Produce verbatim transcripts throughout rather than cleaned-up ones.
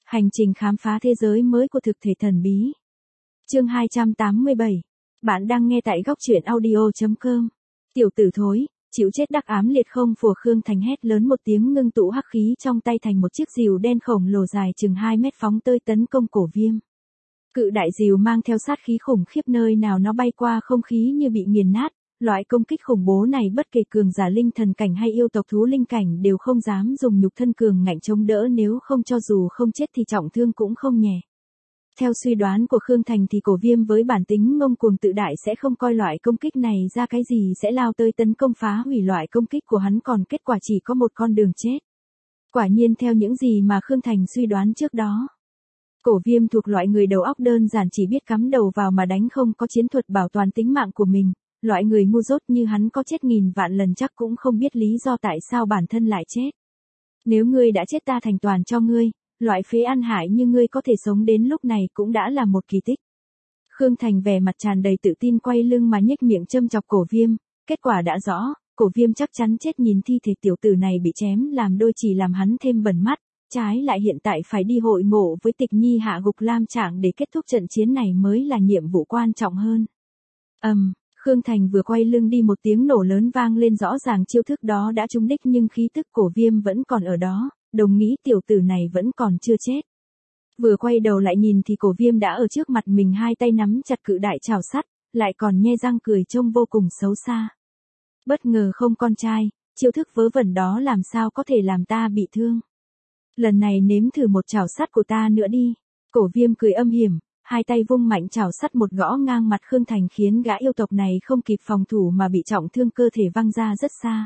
Hành trình khám phá thế giới mới của thực thể thần bí. Chương hai trăm tám mươi bảy. Bạn đang nghe tại góc truyện audio chấm com. Tiểu tử thối, chịu chết đắc ám liệt không phùa Khương Thành hét lớn một tiếng, ngưng tụ hắc khí trong tay thành một chiếc rìu đen khổng lồ dài chừng hai mét phóng tới tấn công Cổ Viêm. Cự đại rìu mang theo sát khí khủng khiếp, nơi nào nó bay qua không khí như bị nghiền nát. Loại công kích khủng bố này bất kể cường giả linh thần cảnh hay yêu tộc thú linh cảnh đều không dám dùng nhục thân cường ngạnh chống đỡ, nếu không cho dù không chết thì trọng thương cũng không nhẹ. Theo suy đoán của Khương Thành thì Cổ Viêm với bản tính ngông cuồng tự đại sẽ không coi loại công kích này ra cái gì, sẽ lao tới tấn công phá hủy loại công kích của hắn, còn kết quả chỉ có một con đường chết. Quả nhiên theo những gì mà Khương Thành suy đoán trước đó, Cổ Viêm thuộc loại người đầu óc đơn giản, chỉ biết cắm đầu vào mà đánh, không có chiến thuật bảo toàn tính mạng của mình. Loại người ngu dốt như hắn có chết nghìn vạn lần chắc cũng không biết lý do tại sao bản thân lại chết. Nếu ngươi đã chết ta thành toàn cho ngươi, loại phế ăn hại như ngươi có thể sống đến lúc này cũng đã là một kỳ tích. Khương Thành vẻ mặt tràn đầy tự tin quay lưng mà nhếch miệng châm chọc Cổ Viêm, kết quả đã rõ, Cổ Viêm chắc chắn chết, nhìn thi thể tiểu tử này bị chém làm đôi chỉ làm hắn thêm bẩn mắt, trái lại hiện tại phải đi hội ngộ với Tịch Nhi hạ gục Lam Trạng để kết thúc trận chiến này mới là nhiệm vụ quan trọng hơn. Ầm. Um, Khương Thành vừa quay lưng đi, một tiếng nổ lớn vang lên, rõ ràng chiêu thức đó đã trúng đích nhưng khí tức Cổ Viêm vẫn còn ở đó, đồng nghĩ tiểu tử này vẫn còn chưa chết. Vừa quay đầu lại nhìn thì Cổ Viêm đã ở trước mặt mình, hai tay nắm chặt cự đại trảo sắt, lại còn nhe răng cười trông vô cùng xấu xa. Bất ngờ không con trai, chiêu thức vớ vẩn đó làm sao có thể làm ta bị thương. Lần này nếm thử một trảo sắt của ta nữa đi. Cổ Viêm cười âm hiểm, hai tay vung mạnh trảo sắt một gõ ngang mặt Khương Thành, khiến gã yêu tộc này không kịp phòng thủ mà bị trọng thương, cơ thể văng ra rất xa.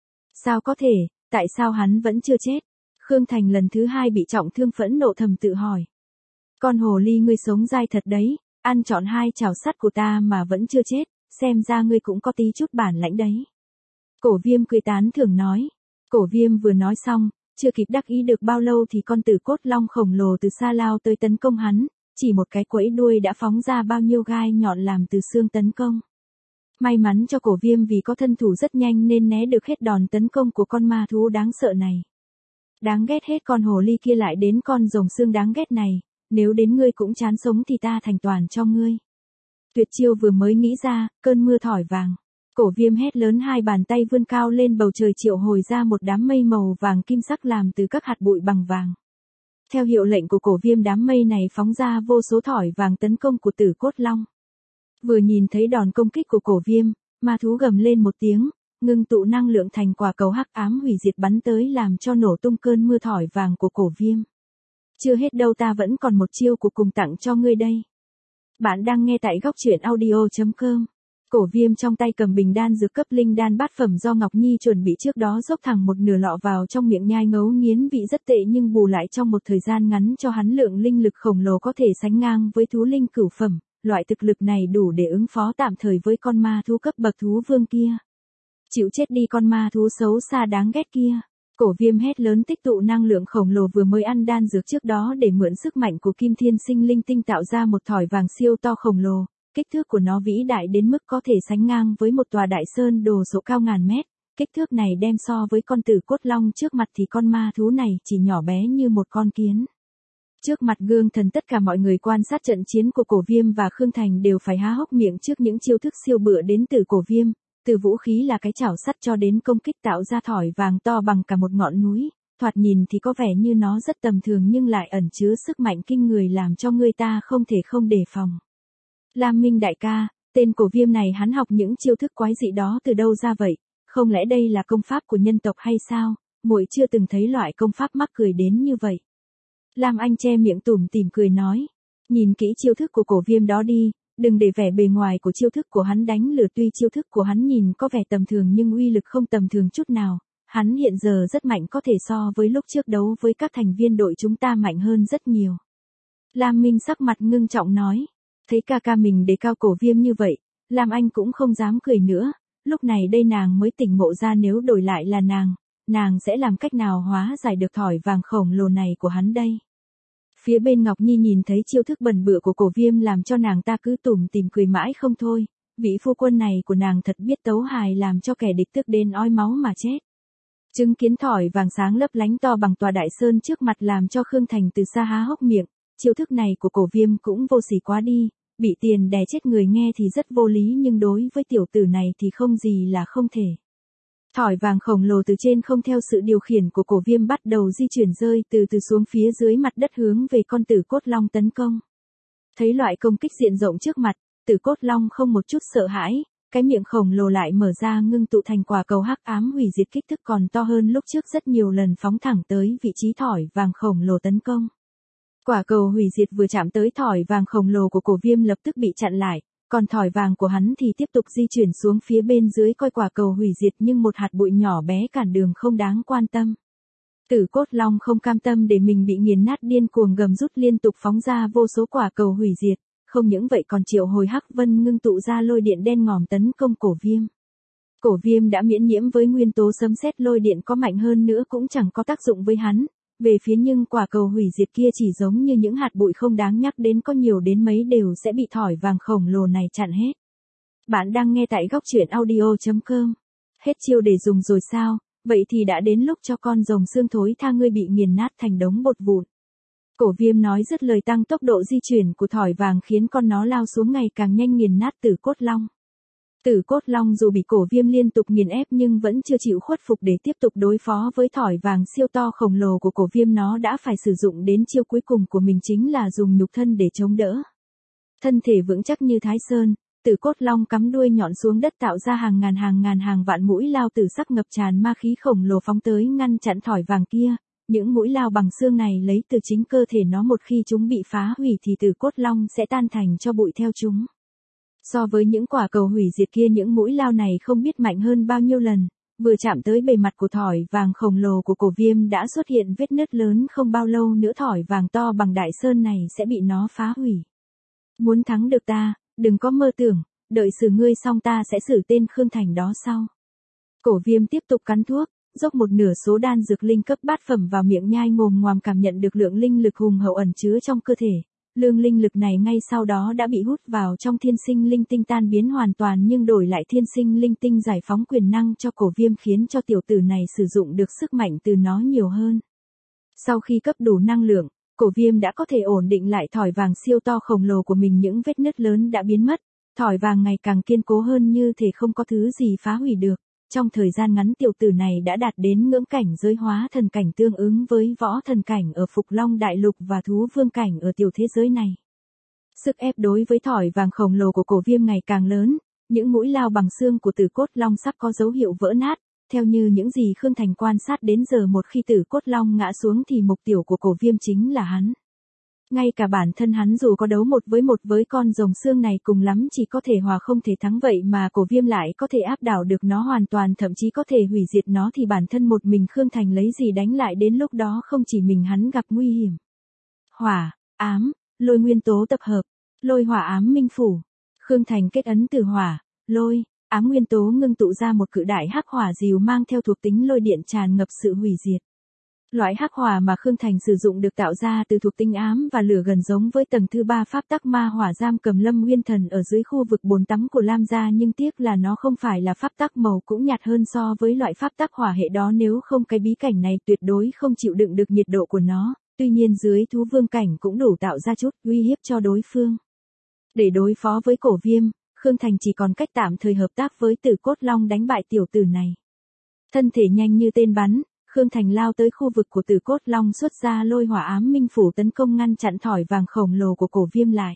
Sao có thể, tại sao hắn vẫn chưa chết? Khương Thành lần thứ hai bị trọng thương phẫn nộ thầm tự hỏi. Con hồ ly, ngươi sống dai thật đấy, ăn trọn hai trảo sắt của ta mà vẫn chưa chết, xem ra ngươi cũng có tí chút bản lãnh đấy. Cổ Viêm cười tán thưởng nói. Cổ Viêm vừa nói xong, chưa kịp đắc ý được bao lâu thì con tử cốt long khổng lồ từ xa lao tới tấn công hắn. Chỉ một cái quẫy đuôi đã phóng ra bao nhiêu gai nhọn làm từ xương tấn công. May mắn cho Cổ Viêm vì có thân thủ rất nhanh nên né được hết đòn tấn công của con ma thú đáng sợ này. Đáng ghét, hết con hồ ly kia lại đến con rồng xương đáng ghét này, nếu đến ngươi cũng chán sống thì ta thành toàn cho ngươi. Tuyệt chiêu vừa mới nghĩ ra, cơn mưa thỏi vàng. Cổ Viêm hét lớn, hai bàn tay vươn cao lên bầu trời triệu hồi ra một đám mây màu vàng kim sắc làm từ các hạt bụi bằng vàng. Theo hiệu lệnh của Cổ Viêm, đám mây này phóng ra vô số thỏi vàng tấn công của Tử Cốt Long. Vừa nhìn thấy đòn công kích của Cổ Viêm, ma thú gầm lên một tiếng, ngưng tụ năng lượng thành quả cầu hắc ám hủy diệt bắn tới, làm cho nổ tung cơn mưa thỏi vàng của Cổ Viêm. Chưa hết đâu, ta vẫn còn một chiêu của cùng tặng cho ngươi đây. Bạn đang nghe tại góc truyện audio chấm com. Cổ Viêm trong tay cầm bình đan dược cấp linh đan bát phẩm do Ngọc Nhi chuẩn bị trước đó, dốc thẳng một nửa lọ vào trong miệng nhai ngấu nghiến, vị rất tệ nhưng bù lại trong một thời gian ngắn cho hắn lượng linh lực khổng lồ có thể sánh ngang với thú linh cửu phẩm, loại thực lực này đủ để ứng phó tạm thời với con ma thú cấp bậc thú vương kia. Chịu chết đi con ma thú xấu xa đáng ghét kia. Cổ Viêm hét lớn, tích tụ năng lượng khổng lồ vừa mới ăn đan dược trước đó để mượn sức mạnh của Kim Thiên Sinh Linh Tinh tạo ra một thỏi vàng siêu to khổng lồ. Kích thước của nó vĩ đại đến mức có thể sánh ngang với một tòa đại sơn đồ sộ cao ngàn mét. Kích thước này đem so với con Tử Cốt Long trước mặt thì con ma thú này chỉ nhỏ bé như một con kiến. Trước mặt gương thần, tất cả mọi người quan sát trận chiến của Cổ Viêm và Khương Thành đều phải há hốc miệng trước những chiêu thức siêu bựa đến từ Cổ Viêm, từ vũ khí là cái chảo sắt cho đến công kích tạo ra thỏi vàng to bằng cả một ngọn núi. Thoạt nhìn thì có vẻ như nó rất tầm thường nhưng lại ẩn chứa sức mạnh kinh người làm cho người ta không thể không đề phòng. Lam Minh đại ca, tên Cổ Viêm này hắn học những chiêu thức quái dị đó từ đâu ra vậy? Không lẽ đây là công pháp của nhân tộc hay sao? Muội chưa từng thấy loại công pháp mắc cười đến như vậy. Lam Anh che miệng tủm tỉm cười nói, nhìn kỹ chiêu thức của Cổ Viêm đó đi, đừng để vẻ bề ngoài của chiêu thức của hắn đánh lừa, tuy chiêu thức của hắn nhìn có vẻ tầm thường nhưng uy lực không tầm thường chút nào. Hắn hiện giờ rất mạnh, có thể so với lúc trước đấu với các thành viên đội chúng ta mạnh hơn rất nhiều. Lam Minh sắc mặt ngưng trọng nói. Thấy ca ca mình đề cao Cổ Viêm như vậy, Lam Anh cũng không dám cười nữa, lúc này đây nàng mới tỉnh ngộ ra nếu đổi lại là nàng, nàng sẽ làm cách nào hóa giải được thỏi vàng khổng lồ này của hắn đây. Phía bên Ngọc Nhi nhìn thấy chiêu thức bẩn bựa của Cổ Viêm làm cho nàng ta cứ tủm tỉm cười mãi không thôi, vị phu quân này của nàng thật biết tấu hài, làm cho kẻ địch tức đến ói máu mà chết. Chứng kiến thỏi vàng sáng lấp lánh to bằng tòa đại sơn trước mặt làm cho Khương Thành từ xa há hốc miệng, chiêu thức này của Cổ Viêm cũng vô sỉ quá đi, bị tiền đè chết người nghe thì rất vô lý nhưng đối với tiểu tử này thì không gì là không thể. Thỏi vàng khổng lồ từ trên không theo sự điều khiển của Cổ Viêm bắt đầu di chuyển rơi từ từ xuống phía dưới mặt đất hướng về con Tử Cốt Long tấn công. Thấy loại công kích diện rộng trước mặt, Tử Cốt Long không một chút sợ hãi, cái miệng khổng lồ lại mở ra ngưng tụ thành quả cầu hắc ám hủy diệt kích thước còn to hơn lúc trước rất nhiều lần phóng thẳng tới vị trí thỏi vàng khổng lồ tấn công. Quả cầu hủy diệt vừa chạm tới thỏi vàng khổng lồ của Cổ Viêm lập tức bị chặn lại, còn thỏi vàng của hắn thì tiếp tục di chuyển xuống phía bên dưới coi quả cầu hủy diệt nhưng một hạt bụi nhỏ bé cản đường không đáng quan tâm. Tử Cốt Long không cam tâm để mình bị nghiền nát điên cuồng gầm rút liên tục phóng ra vô số quả cầu hủy diệt, không những vậy còn triệu hồi hắc vân ngưng tụ ra lôi điện đen ngòm tấn công Cổ Viêm. Cổ Viêm đã miễn nhiễm với nguyên tố sấm sét lôi điện có mạnh hơn nữa cũng chẳng có tác dụng với hắn. Về phía nhưng quả cầu hủy diệt kia chỉ giống như những hạt bụi không đáng nhắc đến có nhiều đến mấy đều sẽ bị thỏi vàng khổng lồ này chặn hết. Bạn đang nghe tại góc truyện audio chấm com. Hết chiêu để dùng rồi sao, vậy thì đã đến lúc cho con rồng xương thối tha ngươi bị nghiền nát thành đống bột vụn. Cổ Viêm nói dứt lời tăng tốc độ di chuyển của thỏi vàng khiến con nó lao xuống ngày càng nhanh nghiền nát Tử Cốt Long. Tử Cốt Long dù bị Cổ Viêm liên tục nghiền ép nhưng vẫn chưa chịu khuất phục để tiếp tục đối phó với thỏi vàng siêu to khổng lồ của Cổ Viêm, nó đã phải sử dụng đến chiêu cuối cùng của mình chính là dùng nhục thân để chống đỡ. Thân thể vững chắc như Thái Sơn, Tử Cốt Long cắm đuôi nhọn xuống đất tạo ra hàng ngàn hàng ngàn hàng vạn mũi lao tử sắc ngập tràn ma khí khổng lồ phóng tới ngăn chặn thỏi vàng kia. Những mũi lao bằng xương này lấy từ chính cơ thể nó, một khi chúng bị phá hủy thì Tử Cốt Long sẽ tan thành cho bụi theo chúng. So với những quả cầu hủy diệt kia, những mũi lao này không biết mạnh hơn bao nhiêu lần, vừa chạm tới bề mặt của thỏi vàng khổng lồ của Cổ Viêm đã xuất hiện vết nứt lớn, không bao lâu nữa thỏi vàng to bằng đại sơn này sẽ bị nó phá hủy. Muốn thắng được ta, đừng có mơ tưởng, đợi xử ngươi xong ta sẽ xử tên Khương Thành đó sau. Cổ Viêm tiếp tục cắn thuốc, dốc một nửa số đan dược linh cấp bát phẩm vào miệng nhai ngồm ngoàm cảm nhận được lượng linh lực hùng hậu ẩn chứa trong cơ thể. Lượng linh lực này ngay sau đó đã bị hút vào trong thiên sinh linh tinh tan biến hoàn toàn nhưng đổi lại thiên sinh linh tinh giải phóng quyền năng cho Cổ Viêm khiến cho tiểu tử này sử dụng được sức mạnh từ nó nhiều hơn. Sau khi cấp đủ năng lượng, Cổ Viêm đã có thể ổn định lại thỏi vàng siêu to khổng lồ của mình, những vết nứt lớn đã biến mất, thỏi vàng ngày càng kiên cố hơn như thể không có thứ gì phá hủy được. Trong thời gian ngắn tiểu tử này đã đạt đến ngưỡng cảnh giới hóa thần cảnh tương ứng với võ thần cảnh ở Phục Long Đại Lục và thú vương cảnh ở tiểu thế giới này. Sức ép đối với thỏi vàng khổng lồ của Cổ Viêm ngày càng lớn, những mũi lao bằng xương của Tử Cốt Long sắp có dấu hiệu vỡ nát, theo như những gì Khương Thành quan sát đến giờ, một khi Tử Cốt Long ngã xuống thì mục tiêu của Cổ Viêm chính là hắn. Ngay cả bản thân hắn dù có đấu một với một với con rồng xương này cùng lắm chỉ có thể hòa không thể thắng, vậy mà Cổ Viêm lại có thể áp đảo được nó hoàn toàn, thậm chí có thể hủy diệt nó thì bản thân một mình Khương Thành lấy gì đánh lại, đến lúc đó không chỉ mình hắn gặp nguy hiểm. Hỏa, ám, lôi nguyên tố tập hợp, lôi hỏa ám minh phủ. Khương Thành kết ấn từ hỏa, lôi, ám nguyên tố ngưng tụ ra một cự đại hắc hỏa rìu mang theo thuộc tính lôi điện tràn ngập sự hủy diệt. Loại hắc hỏa mà Khương Thành sử dụng được tạo ra từ thuộc tính ám và lửa, gần giống với tầng thứ ba pháp tắc ma hỏa giam cầm Lâm Nguyên Thần ở dưới khu vực bồn tắm của Lam gia, nhưng tiếc là nó không phải là pháp tắc màu, cũng nhạt hơn so với loại pháp tắc hỏa hệ đó, nếu không cái bí cảnh này tuyệt đối không chịu đựng được nhiệt độ của nó, tuy nhiên dưới thú vương cảnh cũng đủ tạo ra chút uy hiếp cho đối phương. Để đối phó với Cổ Viêm, Khương Thành chỉ còn cách tạm thời hợp tác với Tử Cốt Long đánh bại tiểu tử này. Thân thể nhanh như tên bắn, Khương Thành lao tới khu vực của Tử Cốt Long, xuất ra lôi hỏa ám minh phủ tấn công ngăn chặn thỏi vàng khổng lồ của Cổ Viêm lại.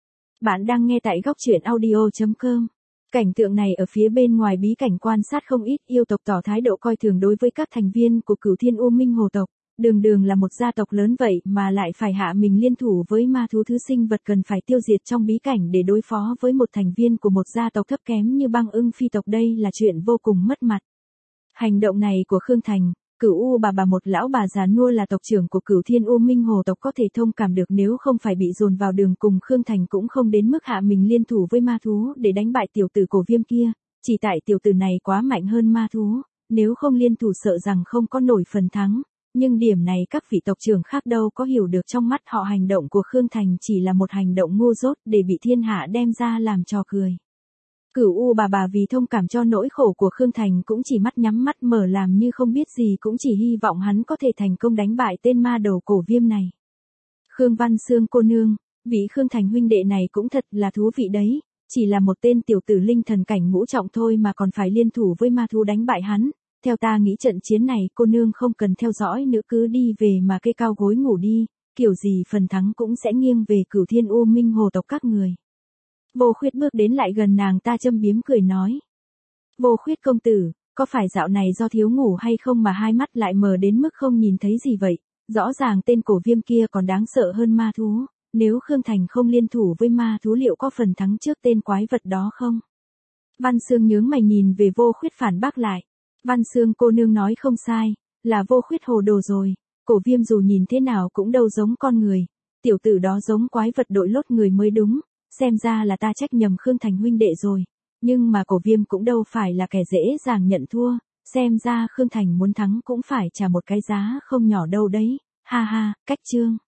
Bạn đang nghe tại góc truyện audio chấm com. Cảnh tượng này ở phía bên ngoài bí cảnh quan sát không ít yêu tộc tỏ thái độ coi thường đối với các thành viên của Cửu Thiên U Minh Hồ tộc, đường đường là một gia tộc lớn vậy mà lại phải hạ mình liên thủ với ma thú thứ sinh vật cần phải tiêu diệt trong bí cảnh để đối phó với một thành viên của một gia tộc thấp kém như Băng Ưng Phi tộc, đây là chuyện vô cùng mất mặt. Hành động này của Khương Thành, Cửu U bà bà, một lão bà già nua là tộc trưởng của Cửu Thiên U Minh Hồ tộc, có thể thông cảm được, nếu không phải bị dồn vào đường cùng Khương Thành cũng không đến mức hạ mình liên thủ với ma thú để đánh bại tiểu tử Cổ Viêm kia, chỉ tại tiểu tử này quá mạnh hơn ma thú, nếu không liên thủ sợ rằng không có nổi phần thắng, nhưng điểm này các vị tộc trưởng khác đâu có hiểu được, trong mắt họ hành động của Khương Thành chỉ là một hành động ngu dốt để bị thiên hạ đem ra làm trò cười. Cửu U bà bà vì thông cảm cho nỗi khổ của Khương Thành cũng chỉ mắt nhắm mắt mở làm như không biết gì, cũng chỉ hy vọng hắn có thể thành công đánh bại tên ma đầu Cổ Viêm này. Khương Văn Xương cô nương, vị Khương Thành huynh đệ này cũng thật là thú vị đấy, chỉ là một tên tiểu tử linh thần cảnh ngũ trọng thôi mà còn phải liên thủ với ma thú đánh bại hắn. Theo ta nghĩ trận chiến này cô nương không cần theo dõi nữa, cứ đi về mà kê cao gối ngủ đi, kiểu gì phần thắng cũng sẽ nghiêng về Cửu Thiên U Minh Hồ tộc các người. Vô Khuyết bước đến lại gần nàng ta châm biếm cười nói. Vô Khuyết công tử, có phải dạo này do thiếu ngủ hay không mà hai mắt lại mờ đến mức không nhìn thấy gì vậy? Rõ ràng tên Cổ Viêm kia còn đáng sợ hơn ma thú, nếu Khương Thành không liên thủ với ma thú liệu có phần thắng trước tên quái vật đó không? Văn Xương nhướng mày nhìn về Vô Khuyết phản bác lại. Văn Xương cô nương nói không sai, là Vô Khuyết hồ đồ rồi, Cổ Viêm dù nhìn thế nào cũng đâu giống con người, tiểu tử đó giống quái vật đội lốt người mới đúng, xem ra là ta trách nhầm Khương Thành huynh đệ rồi, nhưng mà Cổ Viêm cũng đâu phải là kẻ dễ dàng nhận thua, xem ra Khương Thành muốn thắng cũng phải trả một cái giá không nhỏ đâu đấy, ha ha, cách chương.